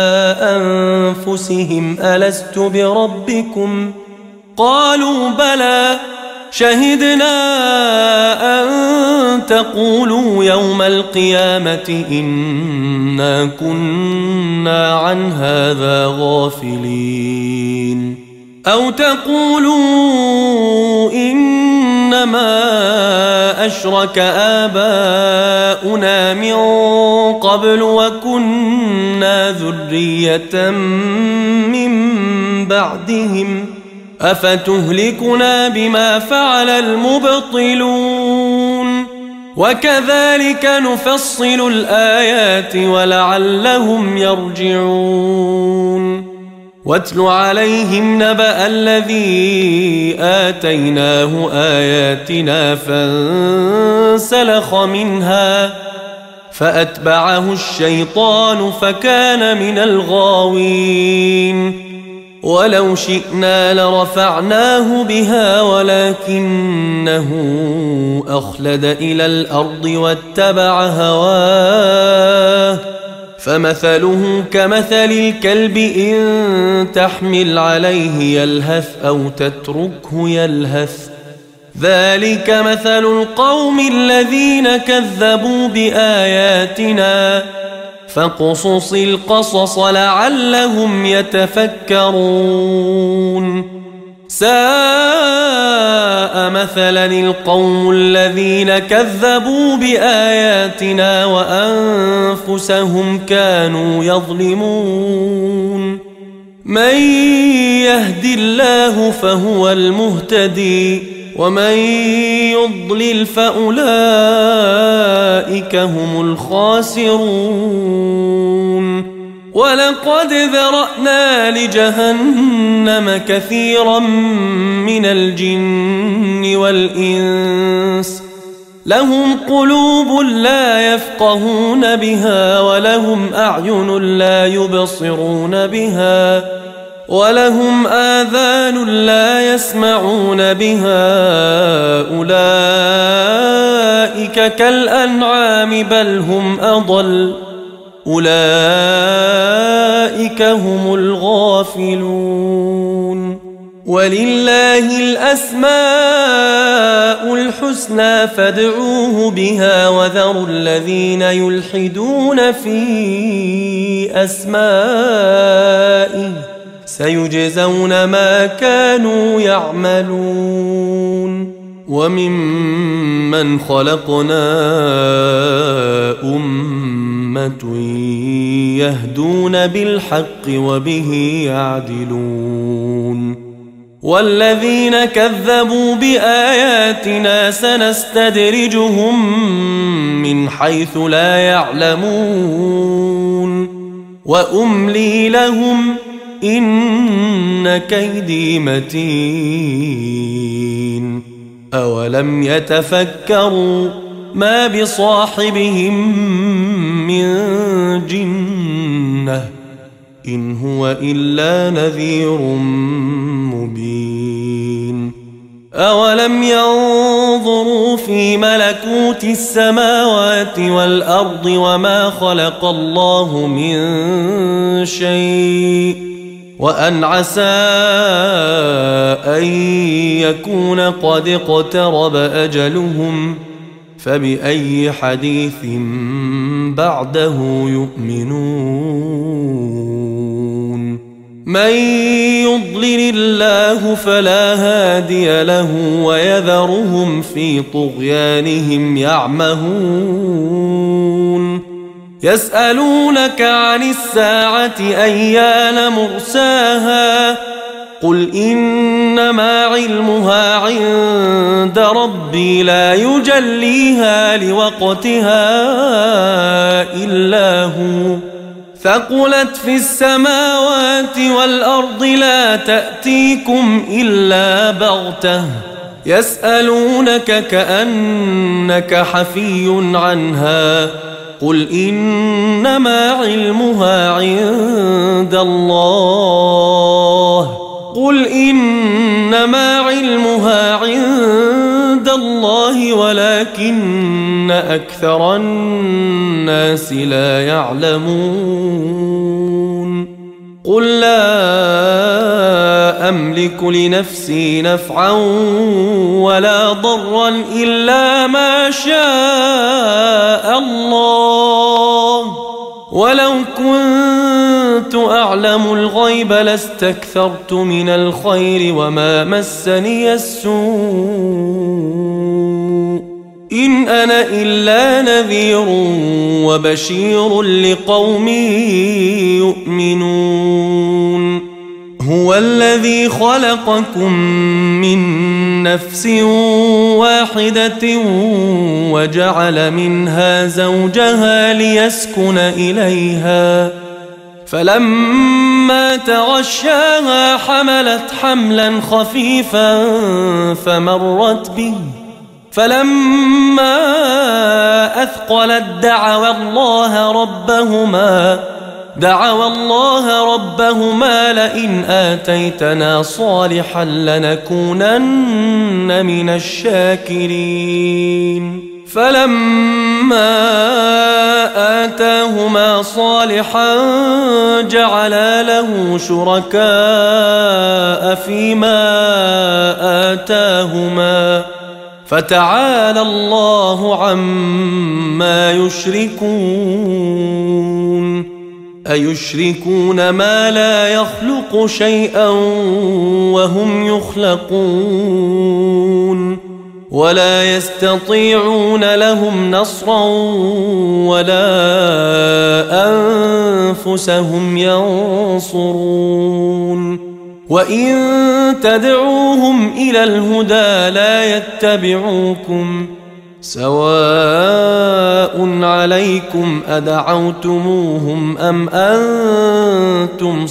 A: أنفسهم ألست بربكم قالوا بلى شهدنا أن تقولوا يوم القيامة إنا كنا عن هذا غافلين أو تقولوا إنما أشرك آباؤنا من قبل وكنا ذرية من بعدهم أفتهلكنا بما فعل المبطلون وكذلك نفصل الآيات ولعلهم يرجعون واتل عليهم نبأ الذي آتيناه آياتنا فانسلخ منها فأتبعه الشيطان فكان من الغاوين ولو شئنا لرفعناه بها ولكنه أخلد إلى الأرض واتبع هواه فمثله كمثل الكلب إن تحمل عليه يلهث أو تتركه يلهث ذلك مثل القوم الذين كذبوا بآياتنا فاقصص القصص لعلهم يتفكرون ساء مثلا القوم الذين كذبوا بآياتنا وأنفسهم كانوا يظلمون من يهد الله فهو المهتدي ومن يضلل فأولئك هم الخاسرون ولقد ذرأنا لجهنم كثيرا من الجن والإنس لهم قلوب لا يفقهون بها ولهم أعين لا يبصرون بها ولهم آذان لا يسمعون بها أولئك كالأنعام بل هم أضل أولئك هم الغافلون ولله الأسماء الحسنى فادعوه بها وذروا الذين يلحدون في أسمائه سيجزون ما كانوا يعملون وممن خلقنا أمة أمة يهدون بالحق وبه يعدلون والذين كذبوا بآياتنا سنستدرجهم من حيث لا يعلمون وأملي لهم إن كيدي متين أولم يتفكروا ما بصاحبهم من جنة إن هو إلا نذير مبين أولم ينظروا في ملكوت السماوات والأرض وما خلق الله من شيء وأن عسى أن يكون قد اقترب أجلهم فبأي حديث بعده يؤمنون من يضلل الله فلا هادي له ويذرهم في طغيانهم يعمهون يسألونك عن الساعة أيان مرساها قل إنما علمها عند ربي لا يجليها لوقتها إلا هو ثقلت في السماوات والأرض لا تأتيكم إلا بغتة يسألونك كأنك حفي عنها قل إنما علمها عند الله قل إنما علمها عند الله ولكن أكثر الناس لا يعلمون قل لا أملك لنفسي نفعا ولا ضرا إلا ما شاء الله ولو كنت أعلم الغيب لاستكثرت من الخير وما مسني السوء إن أنا إلا نذير وبشير لقوم يؤمنون هو الذي خلقكم من نفس واحدة وجعل منها زوجها ليسكن إليها فلما تغشاها حملت حملا خفيفا فمرت به فلما أثقلت دعوا الله ربهما دعوا الله ربهما لئن آتيتنا صالحا لنكونن من الشاكرين فلما آتاهما صالحا جعلا له شركاء فيما آتاهما فتعالى الله عما يشركون أيشركون ما لا يخلق شيئا وهم يخلقون ولا يستطيعون لهم نصرا ولا أنفسهم ينصرون وإن تدعوهم إلى الهدى لا يتبعوكم سواء عليكم أدعوتموهم أم أنتم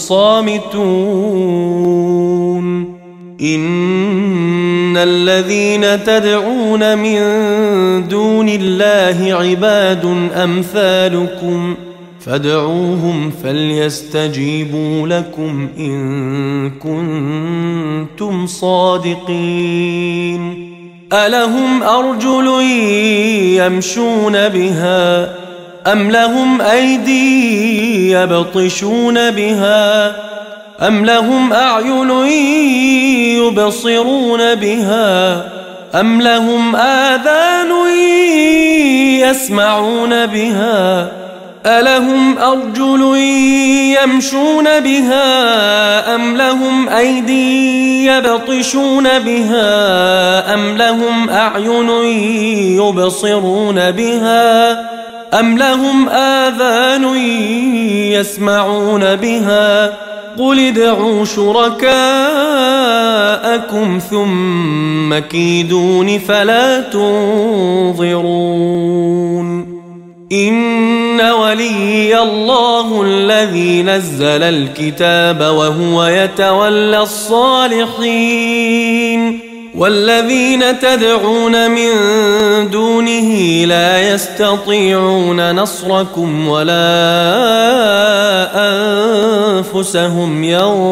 A: صامتون إن الذين تدعون من دون الله عباد أمثالكم فادعوهم فليستجيبوا لكم إن كنتم صادقين ألهم أرجل يمشون بها أم لهم أيدي يبطشون بها أم لهم أعين يبصرون بها أم لهم آذان يسمعون بها ألهم أرجل يمشون بها أم لهم أيدي يبطشون بها أم لهم أعين يبصرون بها أم لهم آذان يسمعون بها قل ادعوا شركاءكم ثم كيدون فلا تنظرون إن ولي الله الذي نزل الكتاب وهو يتولى الصالحين والذين تدعون من دونه لا يستطيعون نصركم ولا أنفسهم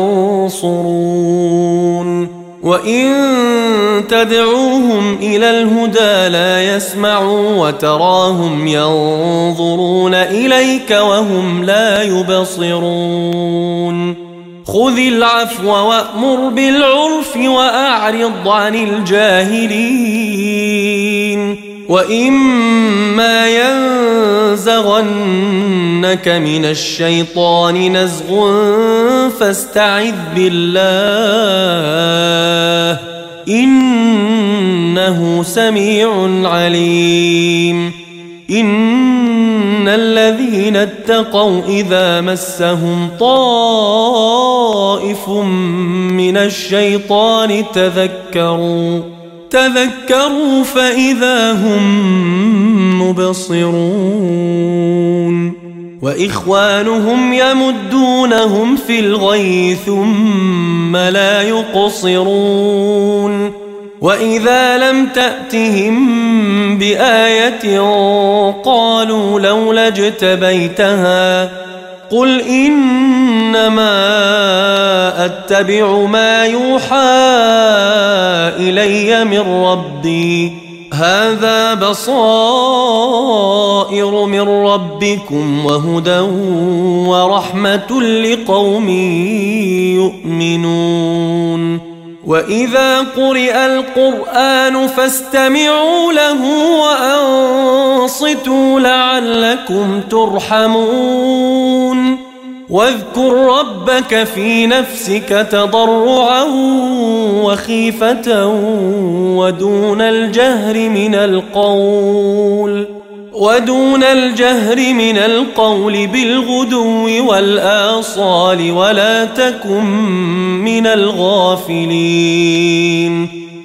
A: ينصرون وإن تدعوهم إلى الهدى لا يسمعوا وتراهم ينظرون إليك وهم لا يبصرون خذ العفو وأمر بالعرف وأعرض عن الجاهلين وإما ينزغنك من الشيطان نزغ فاستعذ بالله إنه سميع عليم إن الذين اتقوا إذا مسهم طائف من الشيطان تذكروا تذكروا فإذا هم مبصرون وإخوانهم يمدونهم في الغي ثم لا يقصرون وإذا لم تأتهم بآية قالوا لولا اجتبيتها قل إنما أتبع ما يوحى إلي من ربي هذا بصائر من ربكم وهدى ورحمة لقوم يؤمنون وإذا قرئ القرآن فاستمعوا له وأنصتوا لعلكم ترحمون واذكر ربك في نفسك تضرعا وخيفة ودون الجهر من القول ودون الجهر من القول بالغدو والآصال ولا تكن من الغافلين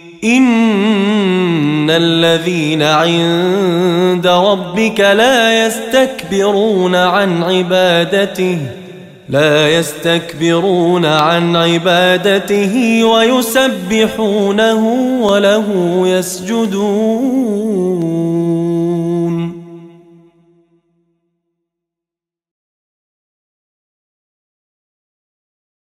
A: إن الذين عند ربك لا يستكبرون عن عبادته لا يستكبرون عن عبادته ويسبحونه وله يسجدون